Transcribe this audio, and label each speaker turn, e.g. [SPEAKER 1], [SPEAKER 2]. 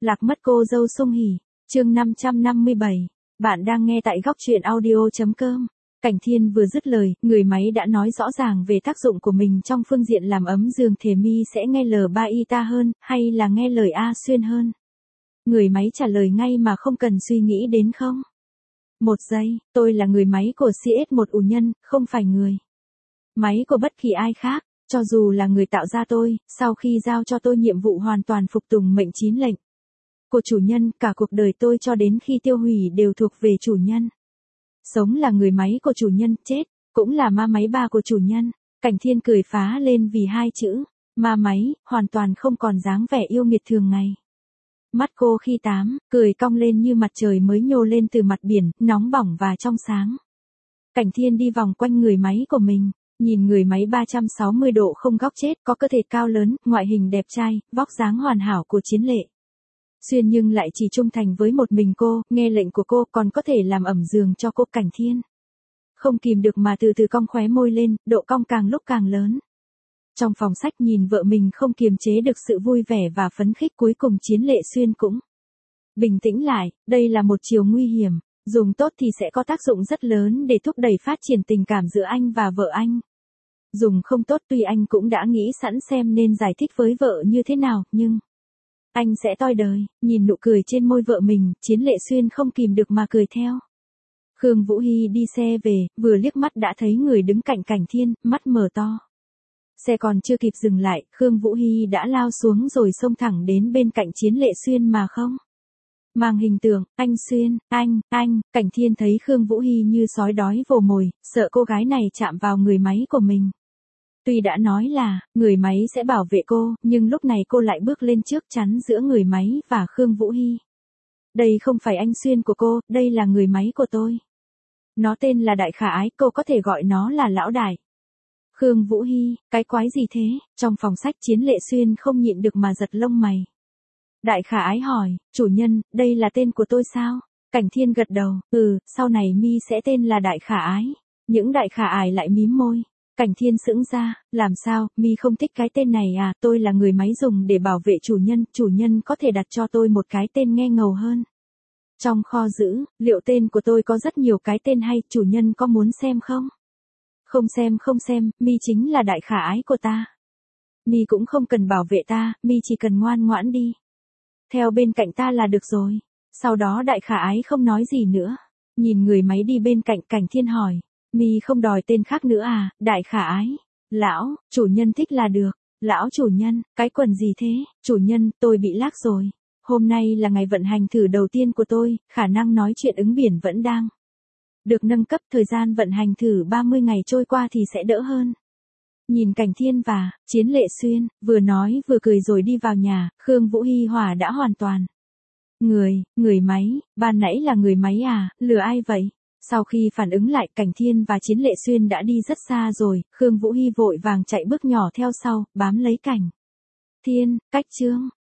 [SPEAKER 1] Lạc mất cô dâu Sung Hỉ, chương 557. Bạn đang nghe tại góc truyện audio.com. Cảnh Thiên vừa dứt lời, người máy đã nói rõ ràng về tác dụng của mình trong phương diện làm ấm giường. Thể Mi sẽ nghe lời ba y ta hơn, hay là nghe lời A Xuyên hơn? Người máy trả lời ngay mà không cần suy nghĩ đến không? Một giây, tôi là người máy của CS1 ủ nhân, không phải người máy của bất kỳ ai khác. Cho dù là người tạo ra tôi, sau khi giao cho tôi nhiệm vụ hoàn toàn phục tùng mệnh 9 lệnh của chủ nhân, cả cuộc đời tôi cho đến khi tiêu hủy đều thuộc về chủ nhân. Sống là người máy của chủ nhân, chết cũng là ma máy ba của chủ nhân. Cảnh Thiên cười phá lên vì hai chữ ma máy, hoàn toàn không còn dáng vẻ yêu nghiệt thường ngày. Mắt cô khi tám, cười cong lên như mặt trời mới nhô lên từ mặt biển, nóng bỏng và trong sáng. Cảnh Thiên đi vòng quanh người máy của mình, nhìn người máy 360 độ không góc chết, có cơ thể cao lớn, ngoại hình đẹp trai, vóc dáng hoàn hảo của Chiến Lệ Xuyên, nhưng lại chỉ trung thành với một mình cô, nghe lệnh của cô, còn có thể làm ẩm giường cho cô. Cảnh Thiên không kìm được mà từ từ cong khóe môi lên, độ cong càng lúc càng lớn. Trong phòng sách nhìn vợ mình không kiềm chế được sự vui vẻ và phấn khích, cuối cùng Chiến Lệ Xuyên cũng bình tĩnh lại. Đây là một chiều nguy hiểm, dùng tốt thì sẽ có tác dụng rất lớn để thúc đẩy phát triển tình cảm giữa anh và vợ anh. Dùng không tốt, tuy anh cũng đã nghĩ sẵn xem nên giải thích với vợ như thế nào, nhưng anh sẽ toi đời. Nhìn nụ cười trên môi vợ mình, Chiến Lệ Xuyên không kìm được mà cười theo. Khương Vũ Hy đi xe về, vừa liếc mắt đã thấy người đứng cạnh Cảnh Thiên, mắt mở to. Xe còn chưa kịp dừng lại, Khương Vũ Hy đã lao xuống rồi xông thẳng đến bên cạnh Chiến Lệ Xuyên mà không mang hình tượng. Anh Xuyên, anh. Cảnh Thiên thấy Khương Vũ Hy như sói đói vồ mồi, sợ cô gái này chạm vào người máy của mình. Tuy đã nói là người máy sẽ bảo vệ cô, nhưng lúc này cô lại bước lên trước, chắn giữa người máy và Khương Vũ Hy. Đây không phải anh Xuyên của cô, đây là người máy của tôi. Nó tên là Đại Khả Ái, cô có thể gọi nó là Lão Đại. Khương Vũ Hy, cái quái gì thế? Trong phòng sách Chiến Lệ Xuyên không nhịn được mà giật lông mày. Đại Khả Ái hỏi, chủ nhân, đây là tên của tôi sao? Cảnh Thiên gật đầu, sau này Mi sẽ tên là Đại Khả Ái. Những Đại Khả Ái lại mím môi. Cảnh Thiên sững ra, làm sao, Mi không thích cái tên này à? Tôi là người máy dùng để bảo vệ chủ nhân có thể đặt cho tôi một cái tên nghe ngầu hơn. Trong kho giữ liệu tên của tôi có rất nhiều cái tên hay, chủ nhân có muốn xem không? Không xem, Mi chính là Đại Khả Ái của ta. Mi cũng không cần bảo vệ ta, Mi chỉ cần ngoan ngoãn đi theo bên cạnh ta là được rồi. Sau đó Đại Khả Ái không nói gì nữa. Nhìn người máy đi bên cạnh, Cảnh Thiên hỏi, Mi không đòi tên khác nữa à? Đại Khả Ái, lão, chủ nhân thích là được. Lão chủ nhân, cái quần gì thế? Chủ nhân, tôi bị lag rồi. Hôm nay là ngày vận hành thử đầu tiên của tôi, khả năng nói chuyện ứng biển vẫn đang được nâng cấp, thời gian vận hành thử 30 ngày trôi qua thì sẽ đỡ hơn. Nhìn Cảnh Thiên và Chiến Lệ Xuyên, vừa nói vừa cười rồi đi vào nhà, Khương Vũ Hy hỏa đã hoàn toàn. Người máy, ban nãy là người máy à, lừa ai vậy? Sau khi phản ứng lại, Cảnh Thiên và Chiến Lệ Xuyên đã đi rất xa rồi, Khương Vũ Hy vội vàng chạy bước nhỏ theo sau, bám lấy Cảnh Thiên. Cách chương